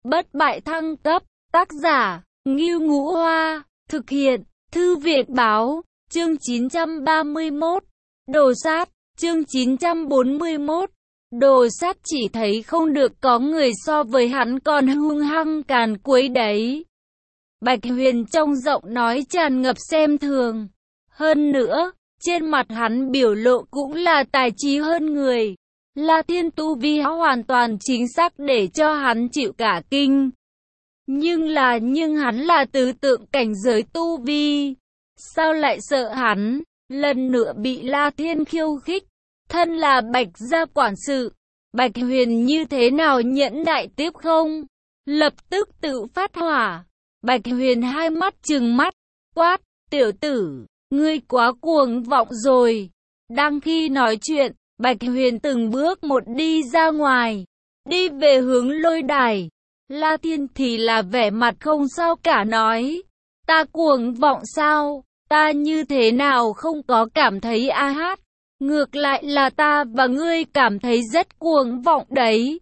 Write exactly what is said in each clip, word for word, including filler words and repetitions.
bất bại thăng cấp, tác giả, Ngưu Ngũ Hoa, thực hiện, Thư viện báo, chương chín trăm ba mươi mốt, đồ sát, chương chín trăm bốn mươi mốt, đồ sát chỉ thấy không được có người so với hắn còn hung hăng càn quấy đấy. Bạch Huyền trong giọng nói tràn ngập xem thường. Hơn nữa, trên mặt hắn biểu lộ cũng là tài trí hơn người. La Thiên tu vi hoàn toàn chính xác để cho hắn chịu cả kinh. Nhưng là nhưng hắn là tứ tượng cảnh giới tu vi. Sao lại sợ hắn? Lần nữa bị La Thiên khiêu khích. Thân là Bạch gia quản sự, Bạch Huyền như thế nào nhẫn nại tiếp không? Lập tức tự phát hỏa. Bạch Huyền hai mắt trừng mắt, quát, tiểu tử, ngươi quá cuồng vọng rồi. Đang khi nói chuyện, Bạch Huyền từng bước một đi ra ngoài, đi về hướng lôi đài. La Thiên thì là vẻ mặt không sao cả nói, ta cuồng vọng sao? Ta như thế nào không có cảm thấy a hát? Ngược lại là ta và ngươi cảm thấy rất cuồng vọng đấy.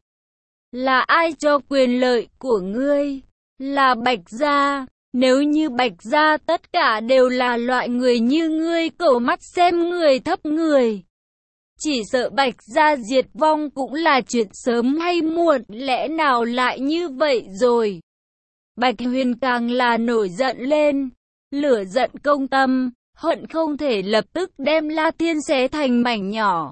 Là ai cho quyền lợi của ngươi? Là Bạch gia. Nếu như Bạch gia tất cả đều là loại người như ngươi, cẩu mắt xem người thấp người. Chỉ sợ Bạch gia diệt vong cũng là chuyện sớm hay muộn, lẽ nào lại như vậy rồi? Bạch Huyền càng là nổi giận lên, lửa giận công tâm, hận không thể lập tức đem La Thiên xé thành mảnh nhỏ.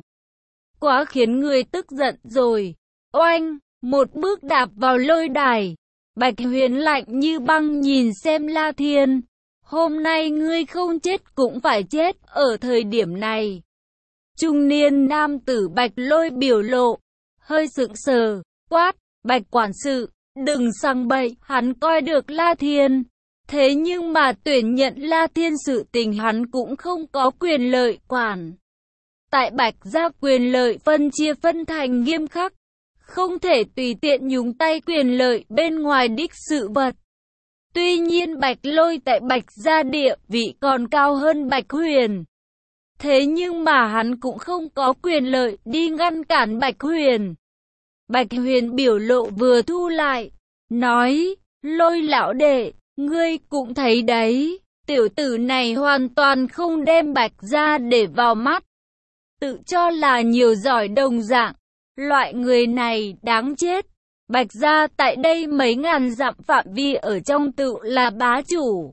Quá khiến người tức giận rồi. Oanh, một bước đạp vào lôi đài. Bạch Huyền lạnh như băng nhìn xem La Thiên. Hôm nay ngươi không chết cũng phải chết ở thời điểm này. Trung niên nam tử Bạch Lôi biểu lộ hơi sững sờ, quát, Bạch quản sự, đừng sang bậy. Hắn coi được La Thiên, thế nhưng mà tuyển nhận La Thiên sự tình hắn cũng không có quyền lợi quản. Tại Bạch gia quyền lợi phân chia phân thành nghiêm khắc, không thể tùy tiện nhúng tay quyền lợi bên ngoài đích sự vật. Tuy nhiên Bạch Lôi tại Bạch gia địa vị còn cao hơn Bạch Huyền. Thế nhưng mà hắn cũng không có quyền lợi đi ngăn cản Bạch Huyền. Bạch Huyền biểu lộ vừa thu lại, nói, Lôi lão đệ, ngươi cũng thấy đấy, tiểu tử này hoàn toàn không đem Bạch gia để vào mắt. Tự cho là nhiều giỏi đồng dạng, loại người này đáng chết. Bạch gia tại đây mấy ngàn dặm phạm vi ở trong tự là bá chủ.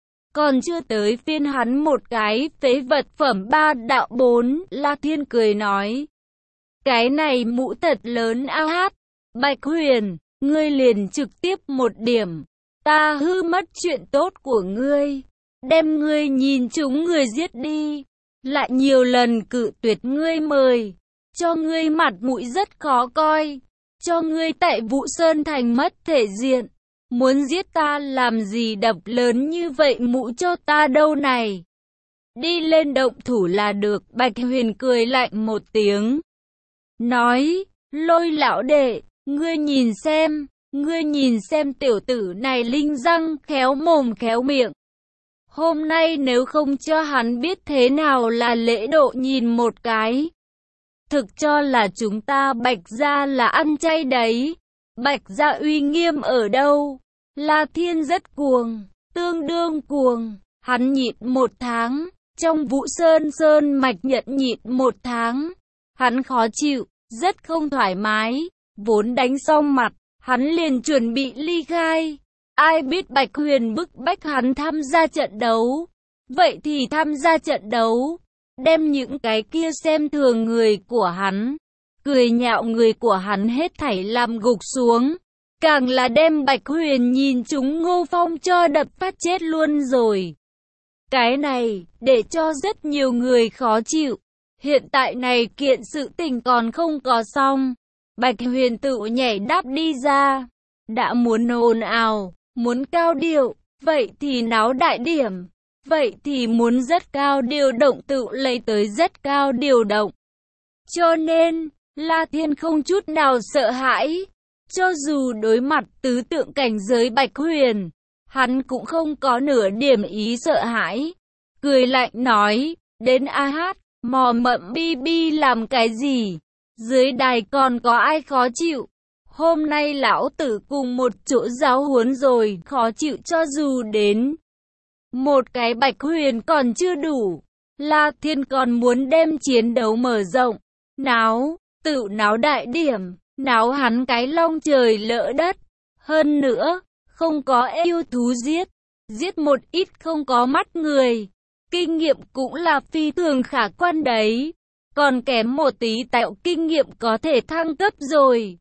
Còn chưa tới phiên hắn một cái phế vật phẩm ba đạo bốn. La Thiên cười nói, cái này mũ thật lớn a hát. Bạch Huyền, ngươi liền trực tiếp một điểm, ta hư mất chuyện tốt của ngươi, đem ngươi nhìn chúng người giết đi. Lại nhiều lần cự tuyệt ngươi mời, cho ngươi mặt mũi rất khó coi, cho ngươi tại Vũ Sơn Thành mất thể diện. Muốn giết ta làm gì đập lớn như vậy mũ cho ta đâu này. Đi lên động thủ là được. Bạch Huyền cười lạnh một tiếng, nói, Lôi lão đệ, ngươi nhìn xem, ngươi nhìn xem tiểu tử này linh răng khéo mồm khéo miệng. Hôm nay nếu không cho hắn biết thế nào là lễ độ nhìn một cái, thực cho là chúng ta Bạch gia là ăn chay đấy. Bạch gia uy nghiêm ở đâu? La Thiên rất cuồng, tương đương cuồng. Hắn nhịn một tháng, trong Vũ Sơn Sơn mạch nhận nhịn một tháng. Hắn khó chịu, rất không thoải mái. Vốn đánh xong mặt, hắn liền chuẩn bị ly khai. Ai biết Bạch Huyền bức bách hắn tham gia trận đấu. Vậy thì tham gia trận đấu, đem những cái kia xem thường người của hắn, cười nhạo người của hắn hết thảy làm gục xuống. Càng là đem Bạch Huyền nhìn chúng Ngô Phong cho đập phát chết luôn rồi. Cái này, để cho rất nhiều người khó chịu. Hiện tại này kiện sự tình còn không có xong. Bạch Huyền tự nhảy đáp đi ra. Đã muốn ồn ào, muốn cao điệu, vậy thì náo đại điểm. Vậy thì muốn rất cao điều động tự lấy tới rất cao điều động. Cho nên, La Thiên không chút nào sợ hãi. Cho dù đối mặt tứ tượng cảnh giới Bạch Huyền, hắn cũng không có nửa điểm ý sợ hãi. Cười lạnh nói, đến a hát, mò mẫm bi bi làm cái gì? Dưới đài còn có ai khó chịu? hôm nay lão tử cùng một chỗ giáo huấn rồi, khó chịu cho dù đến một cái Bạch Huyền còn chưa đủ. La Thiên còn muốn đem chiến đấu mở rộng, náo, tự náo đại điểm, náo hắn cái long trời lỡ đất. Hơn nữa, không có yêu thú giết, giết một ít không có mắt người. Kinh nghiệm cũng là phi thường khả quan đấy. Còn kém một tí tạo kinh nghiệm có thể thăng cấp rồi.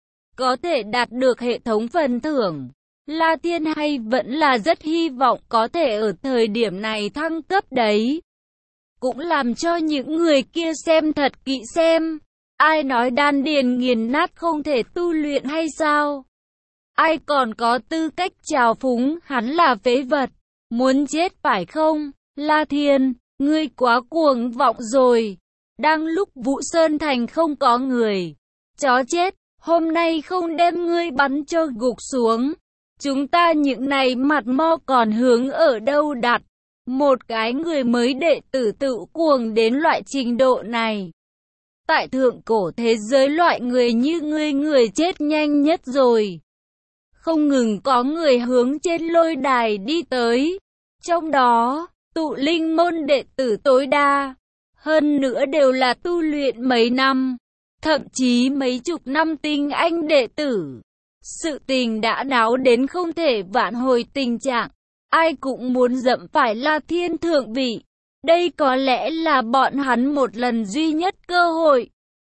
Có thể đạt được hệ thống phần thưởng. La Thiên hay vẫn là rất hy vọng có thể ở thời điểm này thăng cấp đấy. Cũng làm cho những người kia xem thật kỹ xem. Ai nói đan điền nghiền nát không thể tu luyện hay sao? Ai còn có tư cách trào phúng hắn là phế vật. Muốn chết phải không? La Thiên, ngươi quá cuồng vọng rồi. Đang lúc Vũ Sơn Thành không có người. Chó chết, hôm nay không đem ngươi bắn cho gục xuống. Chúng ta những này mặt mo còn hướng ở đâu đặt. Một cái người mới đệ tử tự cuồng đến loại trình độ này. Tại thượng cổ thế giới loại người như ngươi người chết nhanh nhất rồi. Không ngừng có người hướng trên lôi đài đi tới. Trong đó, tụ linh môn đệ tử tối đa. Hơn nữa đều là tu luyện mấy năm. Thậm chí mấy chục năm tinh anh đệ tử. Sự tình đã náo đến không thể vãn hồi tình trạng. Ai cũng muốn dẫm phải La Thiên thượng vị. Đây có lẽ là bọn hắn một lần duy nhất cơ hội.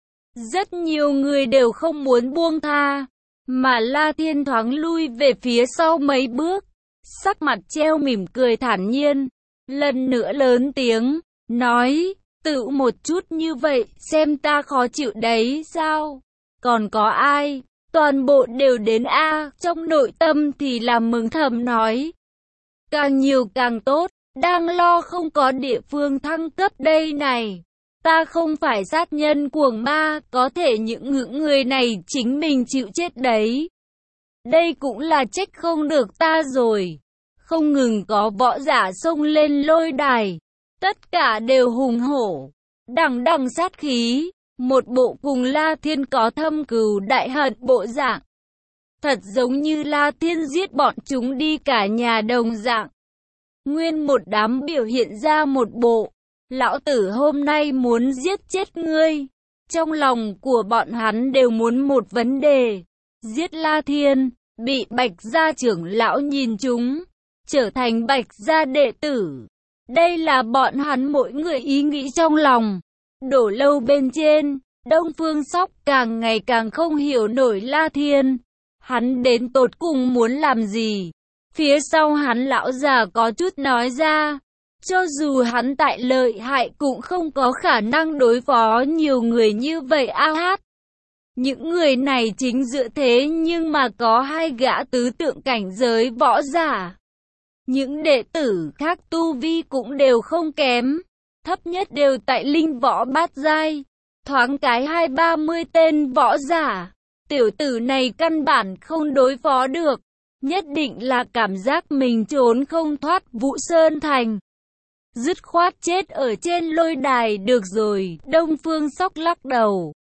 Rất nhiều người đều không muốn buông tha. Mà La Thiên thoáng lui về phía sau mấy bước. Sắc mặt treo mỉm cười thản nhiên. Lần nữa lớn tiếng, nói, tự một chút như vậy, xem ta khó chịu đấy sao? Còn có ai? Toàn bộ đều đến A, trong nội tâm thì là mừng thầm nói. Càng nhiều càng tốt, đang lo không có địa phương thăng cấp đây này. Ta không phải sát nhân cuồng ma, có thể những những người này chính mình chịu chết đấy. Đây cũng là trách không được ta rồi. Không ngừng có võ giả xông lên lôi đài. Tất cả đều hùng hổ, đằng đằng sát khí. Một bộ cùng La Thiên có thâm cừu đại hận bộ dạng. Thật giống như La Thiên giết bọn chúng đi cả nhà đồng dạng. Nguyên một đám biểu hiện ra một bộ. Lão tử hôm nay muốn giết chết ngươi. Trong lòng của bọn hắn đều muốn một vấn đề. Giết La Thiên, bị Bạch gia trưởng lão nhìn chúng, trở thành Bạch gia đệ tử. Đây là bọn hắn mỗi người ý nghĩ trong lòng. Đổ lâu bên trên, Đông Phương Sóc càng ngày càng không hiểu nổi La Thiên. Hắn đến tột cùng muốn làm gì? Phía sau hắn lão già có chút nói ra. Cho dù hắn tại lợi hại cũng không có khả năng đối phó nhiều người như vậy a hát. Những người này chính dựa thế nhưng mà có hai gã tứ tượng cảnh giới võ giả. Những đệ tử khác tu vi cũng đều không kém. Thấp nhất đều tại linh võ bát giai. Thoáng cái hai ba mươi tên võ giả. Tiểu tử này căn bản không đối phó được. Nhất định là cảm giác mình trốn không thoát Vũ Sơn Thành. Dứt khoát chết ở trên lôi đài được rồi. Đông Phương Sóc lắc đầu.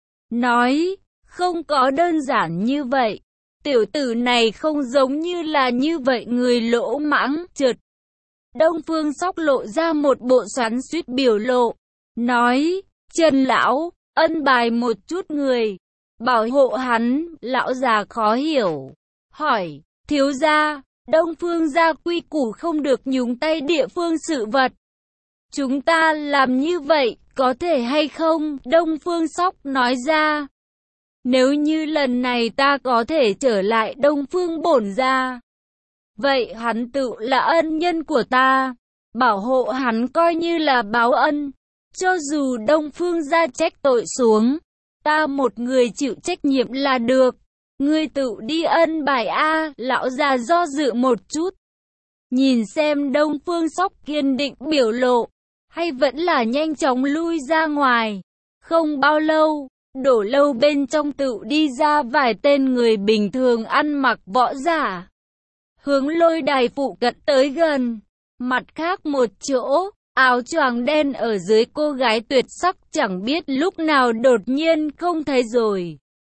Nói, không có đơn giản như vậy. Tiểu tử này không giống như là như vậy người lỗ mãng, trượt. Đông Phương Sóc lộ ra một bộ xoắn xuýt biểu lộ. Nói, Trần lão, ân bài một chút người. Bảo hộ hắn, lão già khó hiểu. Hỏi, thiếu gia, Đông Phương gia quy củ không được nhúng tay địa phương sự vật. Chúng ta làm như vậy, có thể hay không? Đông Phương Sóc nói ra. Nếu như lần này ta có thể trở lại Đông Phương bổn gia, vậy hắn tự là ân nhân của ta. Bảo hộ hắn coi như là báo ân. Cho dù Đông Phương gia trách tội xuống, ta một người chịu trách nhiệm là được. Ngươi tự đi ân bài a. Lão già do dự một chút. Nhìn xem Đông Phương Sóc kiên định biểu lộ, hay vẫn là nhanh chóng lui ra ngoài. Không bao lâu, đổ lâu bên trong tự đi ra vài tên người bình thường ăn mặc võ giả. Hướng lôi đài phụ cận tới gần. Mặt khác một chỗ, áo choàng đen ở dưới cô gái tuyệt sắc chẳng biết lúc nào đột nhiên không thấy rồi.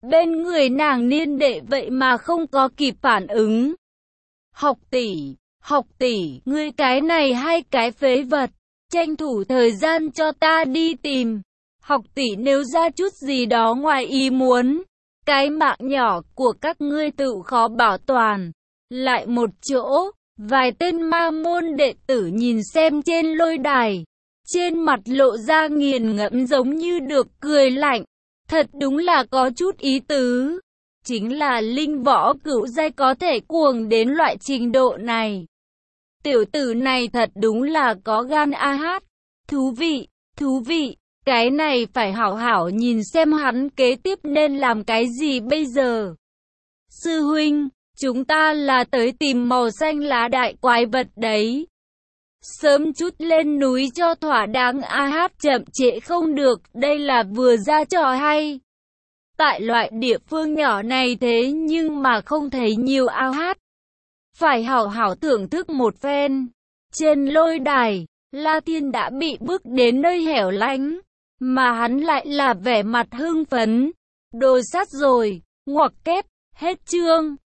Bên người nàng niên đệ vậy mà không có kịp phản ứng. Học tỷ, học tỷ, ngươi cái này hay cái phế vật, tranh thủ thời gian cho ta đi tìm. Học tỷ nếu ra chút gì đó ngoài ý muốn, cái mạng nhỏ của các ngươi tự khó bảo toàn. Lại một chỗ, vài tên ma môn đệ tử nhìn xem trên lôi đài, trên mặt lộ ra nghiền ngẫm giống như được cười lạnh. Thật đúng là có chút ý tứ. Chính là linh võ cửu giai có thể cuồng đến loại trình độ này. Tiểu tử này thật đúng là có gan a hát. Thú vị, thú vị. Cái này phải hảo hảo nhìn xem hắn kế tiếp nên làm cái gì bây giờ. Sư huynh, chúng ta là tới tìm màu xanh lá đại quái vật đấy. Sớm chút lên núi cho thỏa đáng a hát, chậm trễ không được, đây là vừa ra trò hay. Tại loại địa phương nhỏ này thế nhưng mà không thấy nhiều a hát. Phải hảo hảo thưởng thức một phen. Trên lôi đài, La Thiên đã bị bước đến nơi hẻo lánh, mà hắn lại là vẻ mặt hưng phấn. Đồ sát rồi, ngoặc kép, hết chương.